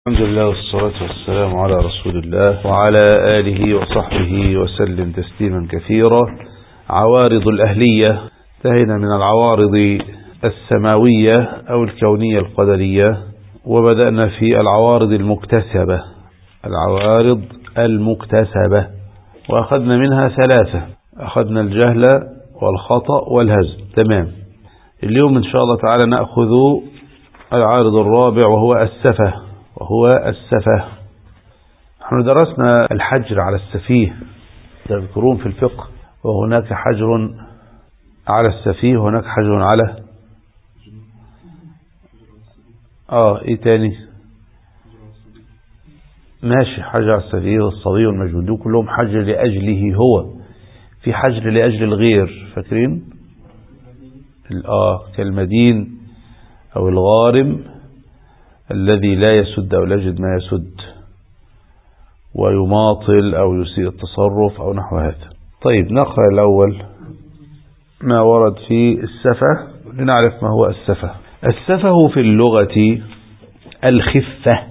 الحمد لله والصلاة والسلام على رسول الله وعلى آله وصحبه وسلم تسليما كثيرا. عوارض الأهلية، انتهينا من العوارض السماوية أو الكونية القدرية، وبدأنا في العوارض المكتسبة. العوارض المكتسبة وأخذنا منها ثلاثة، أخذنا الجهل والخطأ والهزل. تمام. اليوم إن شاء الله تعالى نأخذ العارض الرابع وهو السفه. نحن درسنا الحجر على السفيه، تذكرون في الفقه، وهناك حجر على السفيه وهناك حجر على ايه تاني؟ ماشي، حجر على السفيه والصبي والمجنون، دول كلهم حجر لأجله هو. في حجر لأجل الغير، فاكرين؟ كالمدين أو الغارم الذي لا يسد أو لا يجد ما يسد ويماطل أو يسيء التصرف أو نحو هذا. طيب، نقرأ الأول ما ورد في السفه لنعرف ما هو السفه. السفه في اللغة الخفة.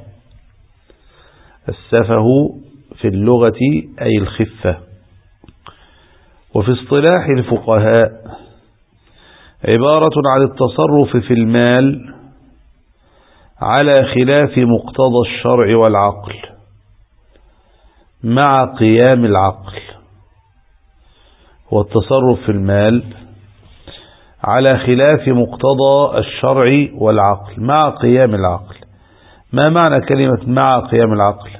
السفه في اللغة أي الخفة. وفي اصطلاح الفقهاء عبارة عن التصرف في المال على خلاف مقتضى الشرع والعقل مع قيام العقل. والتصرف في المال على خلاف مقتضى الشرع والعقل مع قيام العقل. ما معنى كلمة مع قيام العقل؟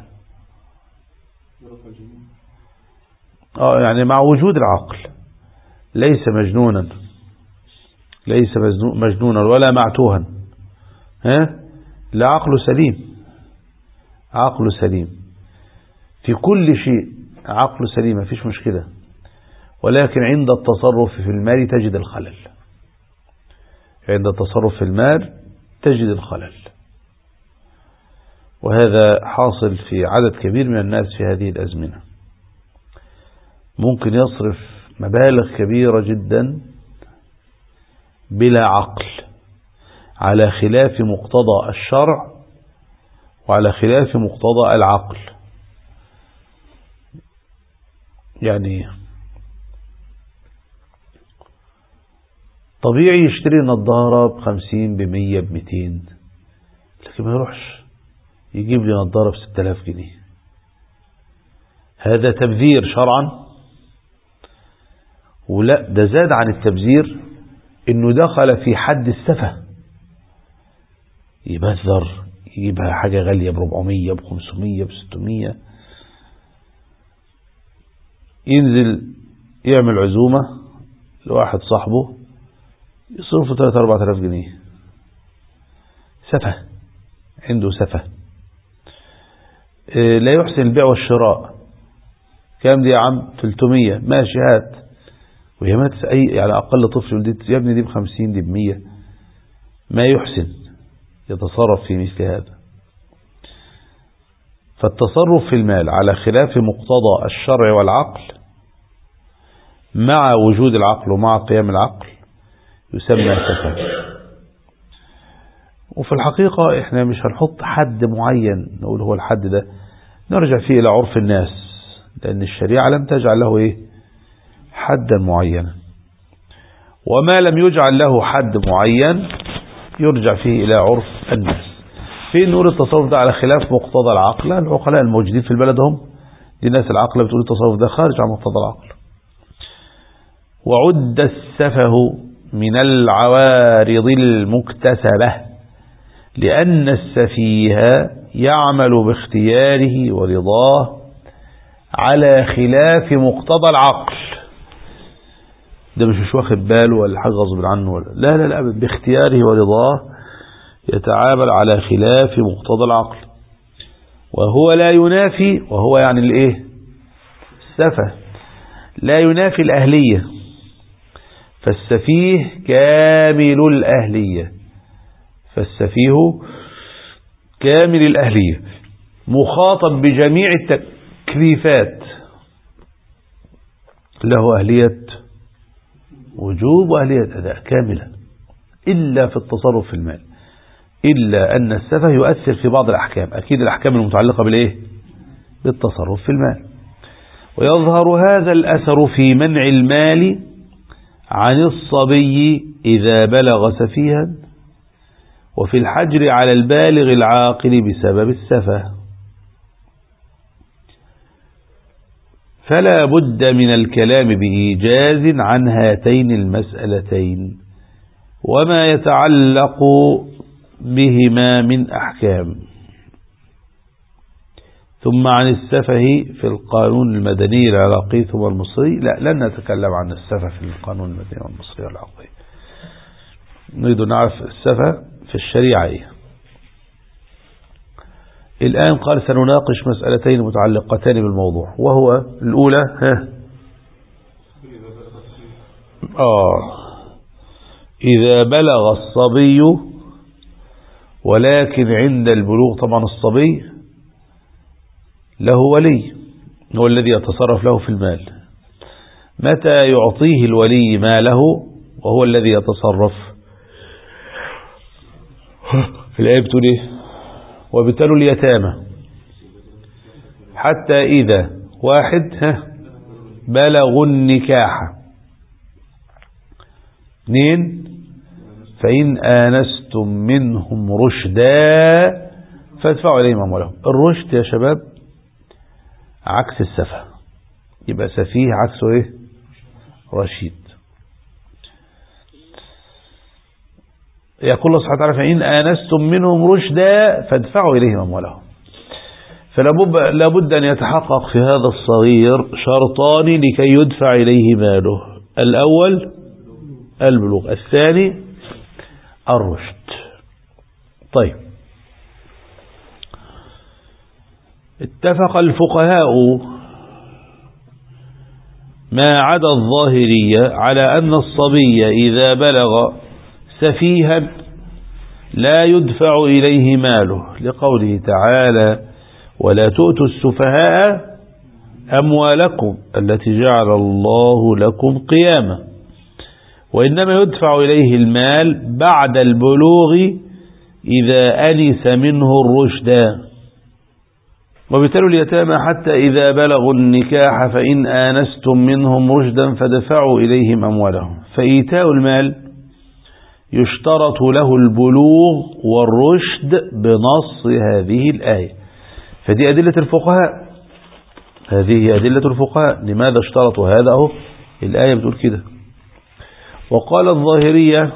يعني مع وجود العقل، ليس مجنونا، ليس مجنونا ولا معتوها، لا، عقل سليم، عقل سليم في كل شيء، عقل سليم، ما فيش مشكلة، ولكن عند التصرف في المال تجد الخلل. عند التصرف في المال تجد الخلل، وهذا حاصل في عدد كبير من الناس في هذه الأزمنة. ممكن يصرف مبالغ كبيرة جدا بلا عقل، على خلاف مقتضى الشرع وعلى خلاف مقتضى العقل. يعني طبيعي يشتري نظارة ب50 ب100 ب200، لكن ما يروحش يجيب لي نظارة ب6000 جنيه. هذا تبذير شرعا؟ ولا ده زاد عن التبذير انه دخل في حد السفه. يبذر، يجيبها حاجة غالية ب400 ب500 ب600، ينزل يعمل عزومة لواحد صاحبه يصرفه 3-4 آلاف جنيه. سفه، عنده سفه. لا يحسن البيع والشراء. كام دي يا عم؟ 300. ماشي، هات. وهي ما يعني أقل طفل ولدت يا ابني دي ب50 دي ب100. ما يحسن يتصرف في مثل هذا. فالتصرف في المال على خلاف مقتضى الشرع والعقل مع وجود العقل ومع قيام العقل يسمى سفه. وفي الحقيقة احنا مش هنحط حد معين نقول هو الحد ده، نرجع فيه إلى عرف الناس، لأن الشريعة لم تجعل له حدا معينا. وما لم يجعل له حد معين يرجع فيه إلى عرف الناس. فين نقول التصرف ده على خلاف مقتضى العقل؟ العقلاء الموجودين في البلد هم دي ناس العقل بتقول التصرف ده خارج عن مقتضى العقل. وعد السفه من العوارض المكتسبة لأن السفيه يعمل باختياره ورضاه على خلاف مقتضى العقل. ده مش واخد باله ولا حاجة غصب عنه ولا لا، باختياره ورضاه يتعامل على خلاف مقتضى العقل. وهو لا ينافي، وهو يعني السفه لا ينافي الأهلية. فالسفيه كامل الأهلية، مخاطب بجميع التكليفات، له أهلية وجوب وأهلية أداء كاملة إلا في التصرف في المال. إلا أن السفه يؤثر في بعض الأحكام، أكيد الأحكام المتعلقة بالإيه؟ بالتصرف في المال. ويظهر هذا الأثر في منع المال عن الصبي إذا بلغ سفيها، وفي الحجر على البالغ العاقل بسبب السفه. فلا بد من الكلام بإيجاز عن هاتين المسألتين وما يتعلق بهما من أحكام. ثم عن السفه في القانون المدني العراقي ثم المصري. لا، لن نتكلم عن السفه في القانون المدني والمصري والعراقي، نريد نعرف السفه في الشريعة. الآن قال سنناقش مسألتين متعلقتان بالموضوع، وهو الأولى إذا بلغ الصبي ولكن عند البلوغ، طبعا الصبي له ولي هو الذي يتصرف له في المال، متى يعطيه الولي ماله وهو الذي يتصرف؟ في الآية بتقول إيه؟ وابتلوا اليتامى حتى إذا واحد بلغوا النكاح، 2 فإن آنستم منهم رشدا فادفعوا إليهم أموالهم. الرشد يا شباب عكس السفه، يبقى سفيه عكسه إيه؟ رشيد. يقول الله سبحانه وتعالى فإن آنستم منهم رشدا فادفعوا إليهم أموالهم. فلا بد أن يتحقق في هذا الصغير شرطان لكي يدفع إليه ماله: الأول البلوغ، الثاني الرشد. طيب، اتفق الفقهاء ما عدا الظاهرية على أن الصبي إذا بلغ سفيها لا يدفع إليه ماله، لقوله تعالى ولا تؤتوا السفهاء أموالكم التي جعل الله لكم قياما، وإنما يدفع إليه المال بعد البلوغ إذا أنس منه الرشد. وابتلوا اليتامى حتى إذا بلغوا النكاح فإن آنستم منهم رشدا فدفعوا إليهم أموالهم. فإيتاء المال يشترط له البلوغ والرشد بنص هذه الآية. فدي أدلة الفقهاء، هذه أدلة الفقهاء لماذا اشترطوا هذا. الآية بتقول كده. وقال الظاهرية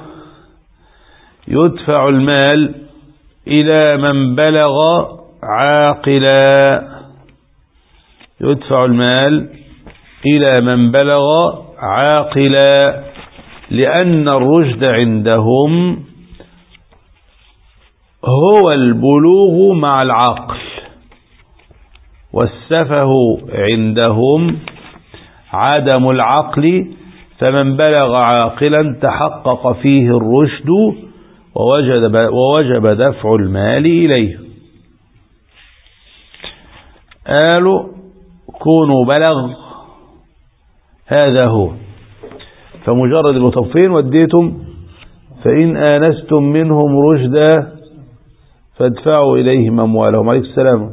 يدفع المال إلى من بلغ عاقلا، يدفع المال إلى من بلغ عاقلا، لأن الرشد عندهم هو البلوغ مع العقل، والسفه عندهم عدم العقل، فمن بلغ عاقلا تحقق فيه الرشد ووجب دفع المال إليه. قالوا كونوا بلغ، هذا هو، فمجرد المطفين وديتم فإن آنستم منهم رشدا فادفعوا إليهم أموالهم. عليكم السلام.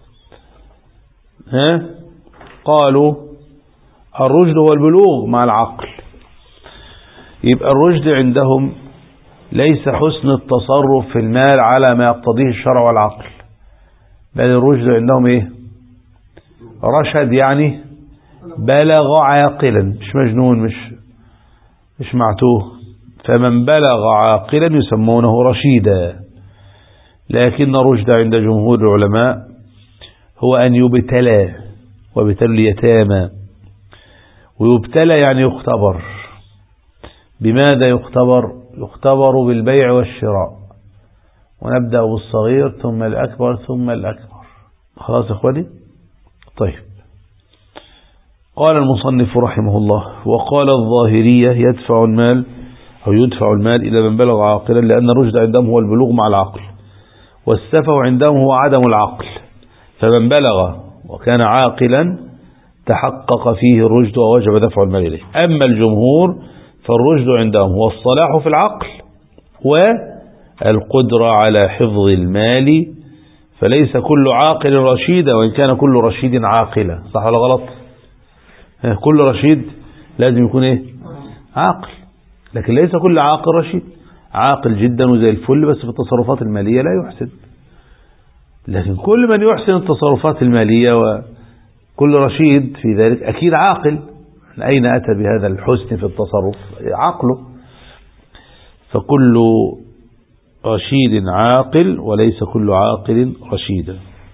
قالوا الرشد هو البلوغ مع العقل، يبقى الرشد عندهم ليس حسن التصرف في المال على ما يقتضيه الشرع والعقل، بل الرشد عندهم ايه؟ رشد، يعني بلغ عاقلا، مش مجنون، مش معتوه. فمن بلغ عاقلا يسمونه رشيدا. لكن الرشد عند جمهور العلماء هو أن يبتلى، وابتلوا اليتامى. ويبتلى يعني يختبر. بماذا يختبر؟ يختبر بالبيع والشراء، ونبدأ بالصغير ثم الأكبر ثم الأكبر. خلاص يا إخواني؟ طيب، قال المصنف رحمه الله وقال الظاهرية يدفع المال أو يدفع المال إلى من بلغ عاقلا، لأن الرشد عندهم هو البلوغ مع العقل، والسفه عندهم هو عدم العقل. فمن بلغ وكان عاقلا تحقق فيه الرشد ووجب دفع المال إليه. أما الجمهور فالرشد عندهم هو الصلاح في العقل القدرة على حفظ المال، فليس كل عاقل رشيدا وإن كان كل رشيد عاقلا. صح ولا غلط؟ كل رشيد لازم يكون ايه؟ عاقل، لكن ليس كل عاقل رشيد. عاقل جدا وزي الفل بس في التصرفات المالية لا يحسن، لكن كل من يحسن التصرفات المالية وكل رشيد في ذلك أكيد عاقل. أين أتى بهذا الحسن في التصرف؟ عقله. فكل رشيد عاقل وليس كل عاقل رشيدا.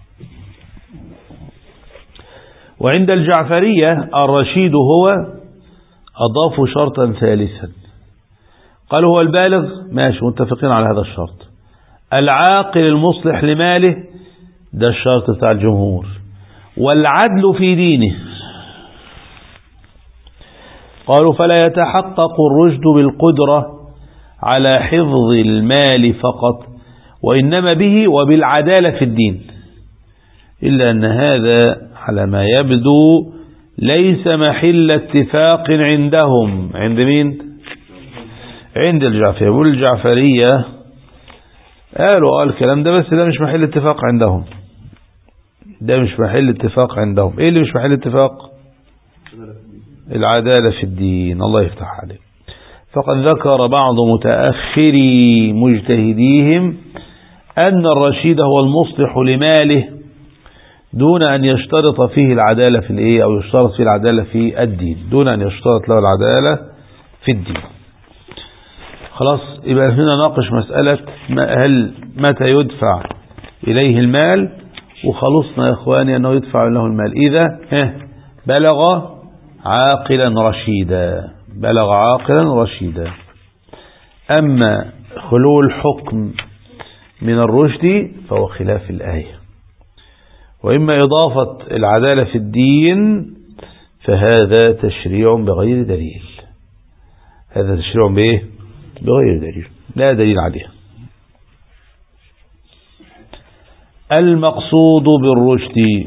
وعند الجعفرية الرشيد هو أضافوا شرطا ثالثا، قالوا هو البالغ، ماشي متفقين على هذا الشرط. العاقل المصلح لماله، ده الشرط بتاع الجمهور. والعدل في دينه، قالوا فلا يتحقق الرشد بالقدرة على حفظ المال فقط، وإنما به وبالعدالة في الدين، إلا أن هذا على ما يبدو ليس محل اتفاق عندهم. عند مين؟ عند الجعفرية. والجعفرية قالوا الكلام ده، بس ده مش محل اتفاق عندهم. ده مش محل اتفاق عندهم. ايه اللي مش محل اتفاق؟ العدالة في الدين. الله يفتح عليه. فقد ذكر بعض متأخري مجتهديهم أن الرشيد هو المصلح لماله دون أن يشترط فيه العدالة في الإيه، أو يشترط فيه العدالة في الدين، دون أن يشترط له العدالة في الدين. خلاص، يبقى هنا ناقش مسألة هل متى يدفع إليه المال، وخلصنا يا إخواني أنه يدفع له المال إذا بلغ عاقلا رشيدا. بلغ عاقلا رشيدا. أما خلو الحكم من الرشد فهو خلاف الآية. وإما إضافة العدالة في الدين فهذا تشريع بغير دليل. هذا تشريع بإيه؟ بغير دليل، لا دليل عليه. المقصود بالرشد،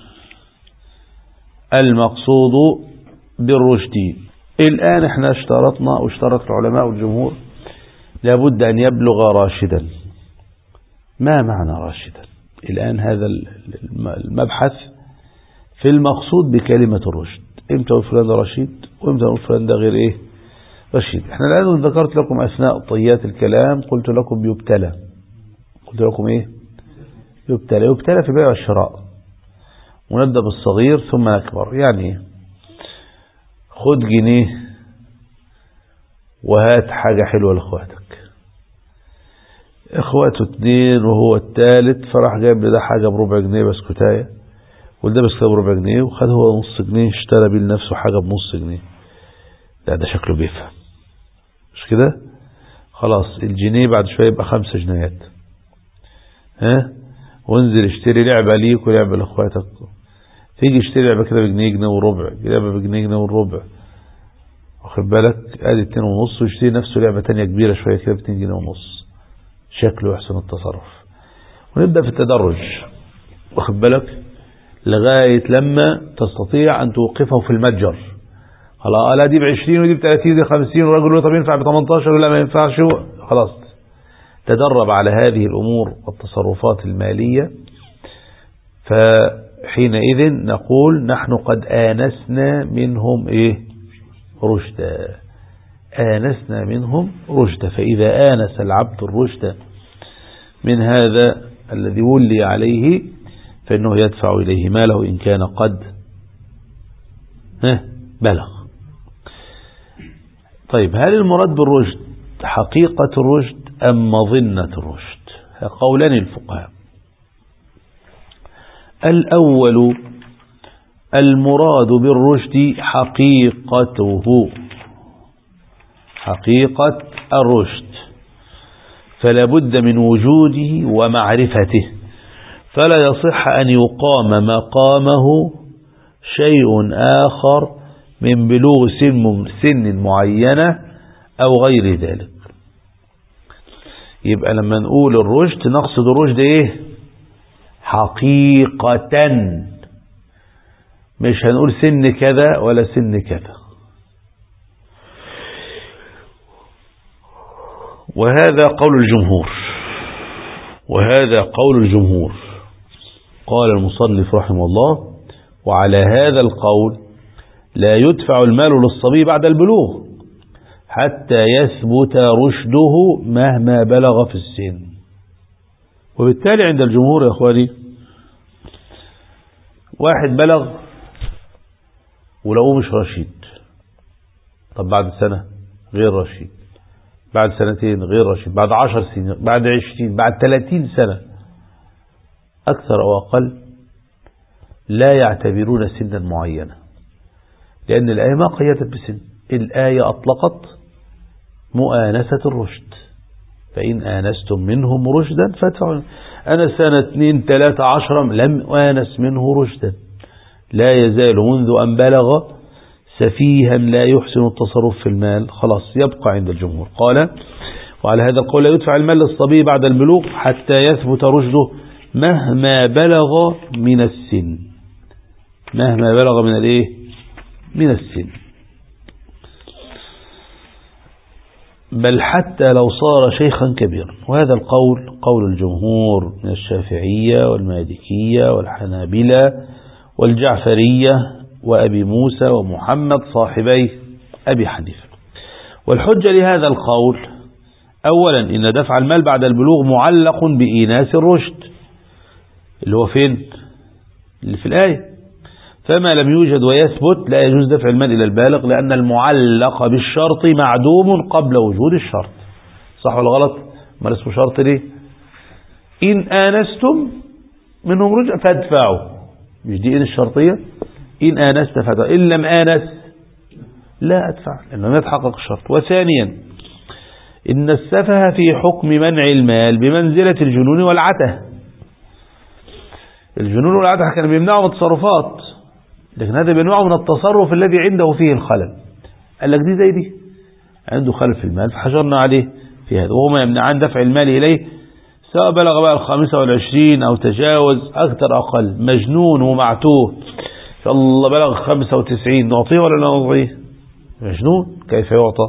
المقصود بالرشد الآن احنا اشترطنا واشترط العلماء والجمهور لابد أن يبلغ راشدا. ما معنى راشدا؟ الآن هذا المبحث في المقصود بكلمة الرشد. امتى نقول فلان ده رشيد وامتى نقول فلان ده غير ايه رشيد؟ احنا الآن ذكرت لكم أثناء طيات الكلام قلت لكم بيبتلى. قلت لكم ايه؟ يبتلى. يبتلى في بيع الشراء، ونبدأ بالصغير ثم نكبر. يعني خد جنيه وهات حاجة حلوة لأخواتك. اخواته 2 وهو الثالث، فراح جايب لده حاجة بربع جنيه بسكوتاية، وده بسكوتاية بربع جنيه، وخد هو نص جنيه اشترى بيه لنفسه حاجة بنص جنيه. لا ده شكله بيفهم، مش كده؟ خلاص الجنيه بعد شوية يبقى 5 جنيهات. وانزل اشتري لعبة ليك ولعبة لاخواتك. تيجي اشتري لعبة كده بجنيه، جنيه وربع، لعبة بجنيه، جنيه وربع، واخد بالك؟ ادي 2 ونص، ويشتري نفسه لعبة تانية كبيرة شوية كده ب2 جنيه ونص. شكله يحسن التصرف. ونبدأ في التدرج، واخد بالك؟ لغاية لما تستطيع أن توقفه في المتجر. خلاص لا دي ب20 ودي ب30 ودي 50، والراجل يقول طب ينفع ب18 ولا ما ينفعش. خلاص تدرب على هذه الأمور والتصرفات المالية. فحينئذ نقول نحن قد آنسنا منهم إيه؟ رشدا. آنسنا منهم رشدا. فإذا آنس العبد الرشد من هذا الذي ولي عليه فإنه يدفع إليه ماله إن كان قد بلغ. طيب هل المراد بالرشد حقيقة الرشد أم مظنة الرشد؟ قولان الفقهاء. الأول المراد بالرشد حقيقته، حقيقة الرشد، فلا بد من وجوده ومعرفته، فلا يصح أن يقام مقامه شيء آخر من بلوغ سن معينة أو غير ذلك. يبقى لما نقول الرشد نقصد الرشد إيه؟ حقيقة، مش هنقول سن كذا ولا سن كذا. وهذا قول الجمهور. وهذا قول الجمهور. قال المصنف رحمه الله: وعلى هذا القول لا يدفع المال للصبي بعد البلوغ حتى يثبت رشده مهما بلغ في السن. وبالتالي عند الجمهور يا أخواني، واحد بلغ ولقوه مش رشيد، طب بعد سنة غير رشيد، بعد سنتين غير رشيد، بعد 10 سنين، بعد 20، بعد 30 سنة أكثر أو أقل، لا يعتبرون سنا معينة، لأن الآية ما قيدت بسن. الآية أطلقت مؤانسة الرشد، فإن آنستم منهم رشدا فادفعوا. أنا سنة 2 3 10 لم آنس منه رشدا، لا يزال منذ أن بلغ سفيها لا يحسن التصرف في المال، خلاص يبقى عند الجمهور. قال: وعلى هذا القول لا يدفع المال للصبي بعد البلوغ حتى يثبت رشده مهما بلغ من السن. مهما بلغ من الايه؟ من السن، بل حتى لو صار شيخا كبيرا. وهذا القول قول الجمهور من الشافعية والمالكية والحنابلة والجعفرية وأبي موسى ومحمد صاحبي أبي حنيفة. والحجة لهذا القول: أولا إن دفع المال بعد البلوغ معلق بإيناس الرشد، اللي هو فين؟ اللي في الآية. فما لم يوجد ويثبت لا يجوز دفع المال إلى البالغ، لأن المعلق بالشرط معدوم قبل وجود الشرط. صح ولا غلط؟ ما اسمه شرط ليه؟ إن آنستم منهم رشدا فادفعوا، مش دي إن الشرطية؟ إن آنست فادفعوا، إن لم آنس لا أدفع، لأنه لا يتحقق الشرط. وثانيا إن السفه في حكم منع المال بمنزلة الجنون والعته. الجنون والعته كانوا بيمنعوا من التصرفات، لكن هذا بيمنعه من التصرف الذي عنده فيه الخلل. قال لك دي زي دي، عنده خلل في المال فحجرنا عليه في هذا، وهما يمنعان دفع المال إليه سواء بلغ بقى 25 أو تجاوز أكثر أقل، مجنون ومعتوه، فالله بلغ 95 نعطيه ولا لا نعطيه؟ مجنون كيف يعطى؟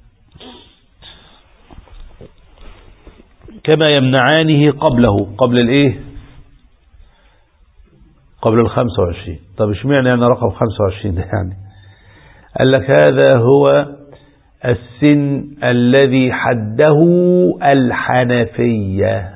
كما يمنعانه قبله، قبل الايه؟ قبل 25. طب اشمعنى يعني رقم 25 ده يعني؟ قال لك هذا هو السن الذي حده الحنفية،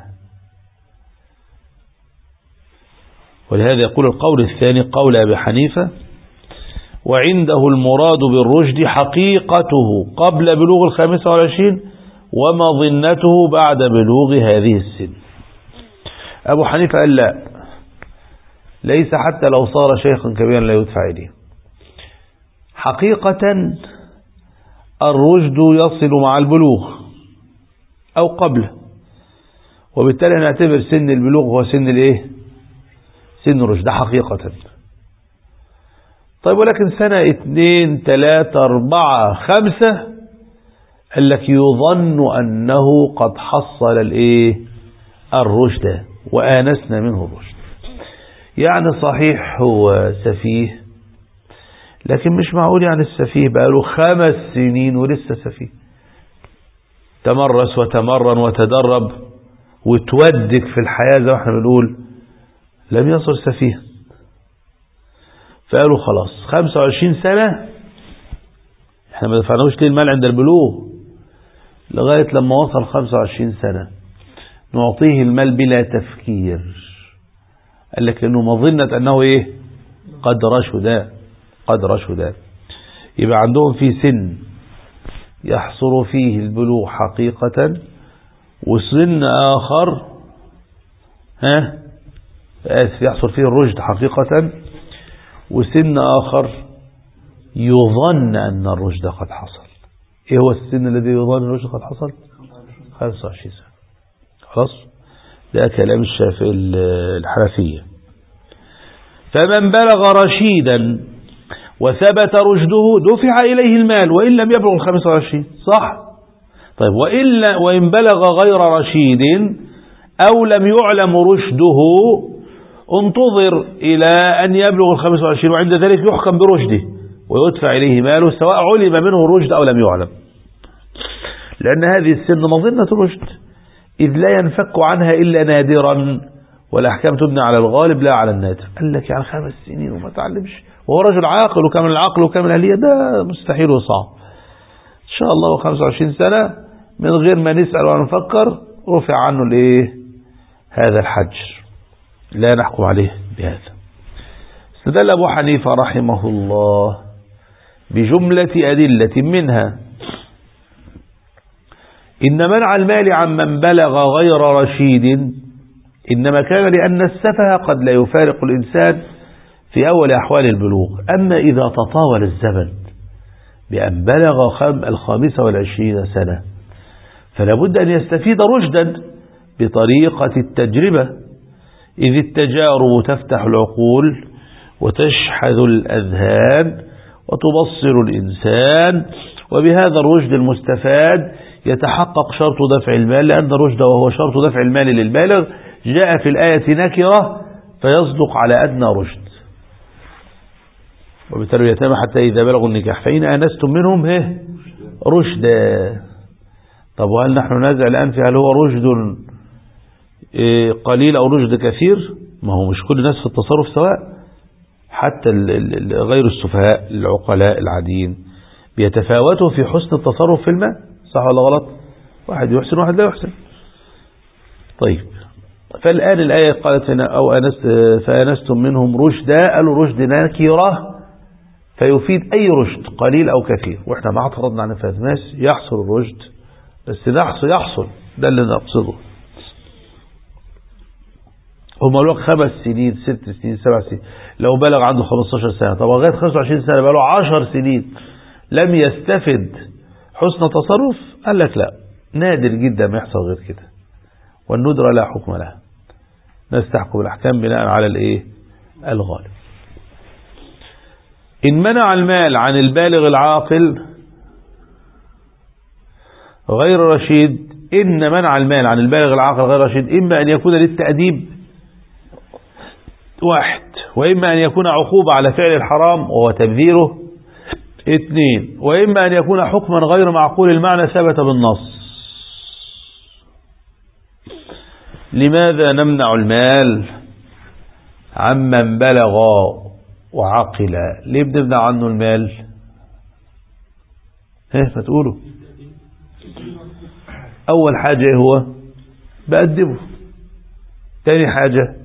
ولهذا يقول القول الثاني قول أبي حنيفة: وعنده المراد بالرشد حقيقته قبل بلوغ 25 ومظنته بعد بلوغ هذه السن. أبو حنيفة قال لا، ليس حتى لو صار شيخا كبيرا لا يدفع إليه. حقيقة الرشد يصل مع البلوغ أو قبله، وبالتالي نعتبر سن البلوغ هو سن الايه؟ سن الرشد حقيقة. طيب ولكن سنة 2 3 4 5 قال لك يظن أنه قد حصل الايه؟ الرشد، وآنسنا منه الرشد. يعني صحيح هو سفيه، لكن مش معقول يعني السفيه بقى له 5 سنين ولسه سفيه، تمرس وتمرن وتدرب وتودك في الحياة زي ما احنا بنقول، لم يصل سفيه. فقالوا خلاص 25 سنة احنا ما دفعناهوش ليه المال عند البلوغ، لغاية لما وصل 25 سنة نعطيه المال بلا تفكير. قال لك لأنه مظنة أنه إيه؟ قد رشد. يبقى عندهم في سن يحصل فيه البلوغ حقيقة، وسن آخر يحصل فيه الرشد حقيقة، وسن آخر يظن أن الرشد قد حصل. إيه هو السن الذي يظن الرشد قد حصل؟ 25 سنة. خلاص، ده كلام الشافعي الحنفية. فمن بلغ رشيدا وثبت رشده دفع إليه المال وإن لم يبلغ 25. صح؟ طيب وإن بلغ غير رشيد أو لم يعلم رشده انتظر إلى أن يبلغ 25، وعند ذلك يحكم برشده ويدفع إليه ماله سواء علم منه الرشد أو لم يعلم، لأن هذه السن مظنة الرشد. إذ لا ينفك عنها إلا نادرا، والأحكام تبنى على الغالب لا على النادر. قال لك يعني 5 سنين وما تعلمش، وهو رجل عاقل وكامل العقل وكامل الأهلية، ده مستحيل وصعب. إن شاء الله 25 سنة من غير ما نسأل ولا نفكر رفع عنه الإيه؟ هذا الحجر، لا نحكم عليه بهذا. استدل أبو حنيفة رحمه الله بجملة أدلة، منها إن منع المال عمن بلغ غير رشيد إنما كان لأن السفه قد لا يفارق الإنسان في أول أحوال البلوغ، أما إذا تطاول الزمن بأن بلغ 25 سنة فلا بد أن يستفيد رشدا بطريقة التجربة، إذ التجارب تفتح العقول وتشحذ الأذهان وتبصر الإنسان، وبهذا الرشد المستفاد يتحقق شرط دفع المال، لأن الرشد وهو شرط دفع المال للبالغ جاء في الآية نكرة فيصدق على أدنى رشد. وبالتالي يتم حتى إذا بلغوا النكاح فإن آنستم منهم رشدا. طب وهل نحن نازع الآن في هل هو رشد قليل أو رشد كثير؟ ما هو مش كل الناس في التصرف سواء، حتى غير السفهاء العقلاء العاديين بيتفاوتوا في حسن التصرف في المال، صح ولا غلط؟ واحد يحسن واحد لا يحسن. طيب، فالآن الآية قالت هنا أو فآنستم منهم رشدا، قالوا رشد نكرة فيفيد أي رشد قليل أو كثير، وإحنا ما اعترضنا عن فهذا الناس يحصل الرشد، بس يحصل ده اللي نقصده. هم قالوا 5 سنين 6 سنين 7 سنين، لو بلغ عنده 15 سنة، طب لغاية 25 سنة بقى له 10 سنين لم يستفد حسن تصرف، قال لك لا، نادر جدا ما يحصل غير كده، والندرة لا حكم لها، الناس تحكم الأحكام بناء على الإيه؟ الغالب. إن منع المال عن البالغ العاقل غير رشيد، إن منع المال عن البالغ العاقل غير رشيد إما أن يكون للتأديب 1، وإما أن يكون عقوبة على فعل الحرام وهو تبذيره 2، وإما أن يكون حكما غير معقول المعنى ثبت بالنص. لماذا نمنع المال عمن بلغ وعقل؟ ليه بنمنع عنه المال؟ فتقولوا أول حاجة هو بأدبه، تاني حاجة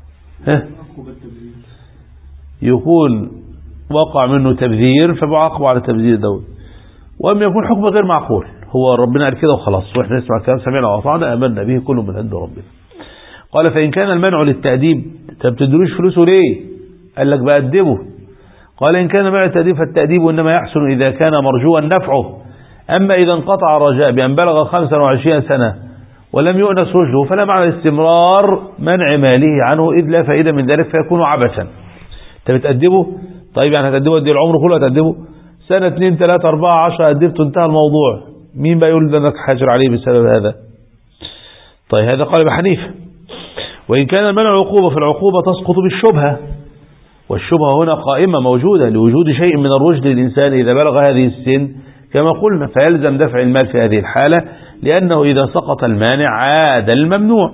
يكون وقع منه تبذير فبعاقبه على تبذير دوت، وأما يكون حكم غير معقول، هو ربنا قال كده وخلاص واحنا نسمع الكلام سمعنا وأطعنا آمنا به كل من عند ربنا. قال فإن كان المنع للتأديب، طب تدروش فلوسه ليه؟ قال لك بأدبه. قال إن كان منع التأديب فالتأديب إنما يحسن إذا كان مرجوا نفعه، أما إذا انقطع الرجاء بأن بلغ 25 سنة ولم يؤنس رشده فلا معنى استمرار منع ماله عنه، إذ لا فائدة من ذلك فيكون عبثا. أنت بتأدبه، طيب يعني هتأدبه قد ايه؟ العمر كله هتأدبه؟ سنة 2 3 4 10 أدبته انتهى الموضوع، مين بقى يقول انك حاجر عليه بسبب هذا؟ طيب هذا قال ابن حنيفة. وإن كان المنع عقوبة فالعقوبة تسقط بالشبهة، والشبهة هنا قائمة موجودة لوجود شيء من الرشد للإنسان إذا بلغ هذه السن كما قلنا، فيلزم دفع المال في هذه الحالة، لأنه إذا سقط المانع عاد الممنوع.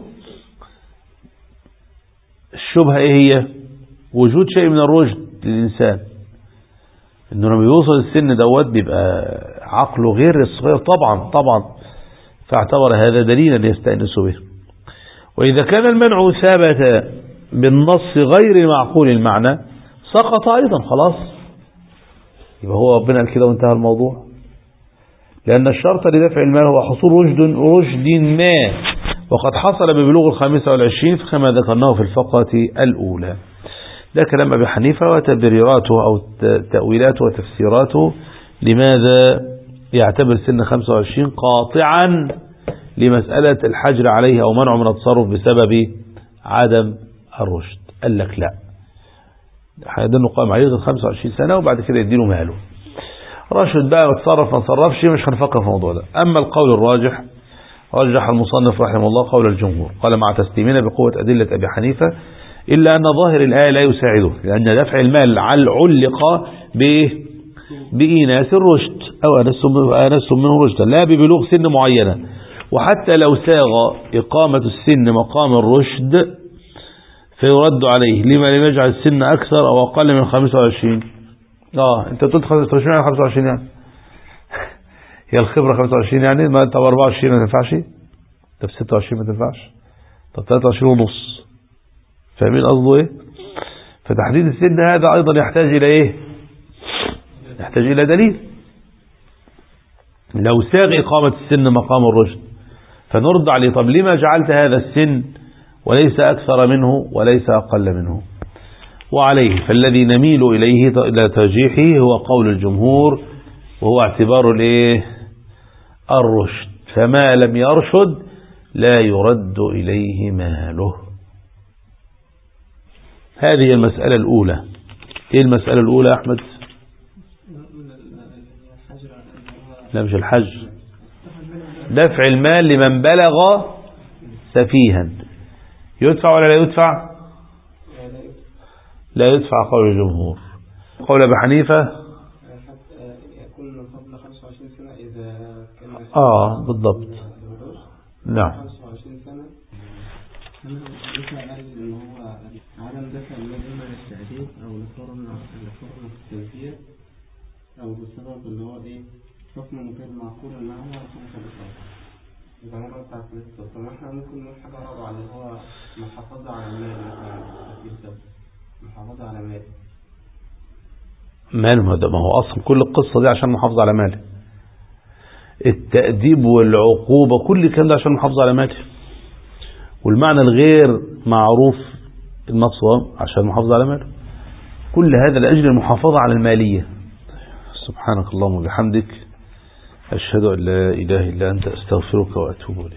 الشبهة إيه هي؟ وجود شيء من الرشد للإنسان، إنه لما يوصل السن دوت بيبقى عقله غير الصغير طبعا، فاعتبر هذا دليلا يستأنس به. وإذا كان المنع ثابت بالنص غير معقول المعنى سقط أيضا، خلاص يبقى هو ربنا قال كده وانتهى الموضوع، لأن الشرط لدفع المال هو حصول رشد ما، وقد حصل ببلوغ 25 كما ذكرناه في الفقرة الأولى. ده كلام أبي حنيفة وتبريراته أو تأويلاته وتفسيراته لماذا يعتبر سن 25 قاطعا لمسألة الحجر عليه أو منعه من التصرف بسبب عدم الرشد. قال لك لا، ده نقام عليه غير 25 سنة وبعد كده يديله ماله، رشد بقى وتصرف ما تصرفش مش هنفكر في الموضوع ده. أما القول الراجح رجح المصنف رحمه الله قول الجمهور، قال مع تسليمنا بقوة أدلة أبي حنيفة إلا أن ظاهر الآية لا يساعده، لأن دفع المال علق بإيناس الرشد أو أنستم منه رشدا لا ببلوغ سن معينة، وحتى لو ساغ إقامة السن مقام الرشد فيرد عليه لما لم يجعل السن أكثر أو أقل من 25. أنت بتقول 25 يعني 25 يعني هي الخبرة 25 يعني ما أنت 24 ما تنفعش، طب 26 ما تنفعش، طب 23 ونص. فاهمين قصده إيه؟ فتحديد السن هذا أيضا يحتاج إلى إيه؟ يحتاج إلى دليل. لو ساغ إقامة السن مقام الرشد فنرد عليه طب لما جعلت هذا السن وليس أكثر منه وليس أقل منه؟ وعليه فالذي نميل إليه إلى ترجيحه هو قول الجمهور، وهو اعتبار الرشد، فما لم يرشد لا يرد إليه ماله. هذه المسألة الأولى. إيه المسألة الأولى يا أحمد؟ لا مش الحج، دفع المال لمن بلغ سفيها، يدفع ولا لا يدفع؟ لا يدفع قول الجمهور. قول أبي حنيفة حتى يكون قبل 25 سنة إذا كان بالضبط. نعم 25 سنة. قال إن هو عدم دفع المال إما للتعديل أو لفرم التنفيذ أو بسبب اللي هو حكم غير معقول إنه هو خمسة بالصوت. إذا مرة بتاعت الصوت فإحنا ممكن نقول حاجة رابعة اللي هو محافظة على المال مثلا، محافظة على ماله. ما هو أصلا كل القصة دي عشان محافظة على ماله، التأديب والعقوبة كل الكلام ده عشان محافظة على ماله، والمعنى الغير معروف المصوى عشان محافظة على ماله، كل هذا لأجل المحافظة على المالية. سبحانك اللهم وبحمدك، أشهد أن لا إله إلا أنت، أستغفرك وأتوب إليك.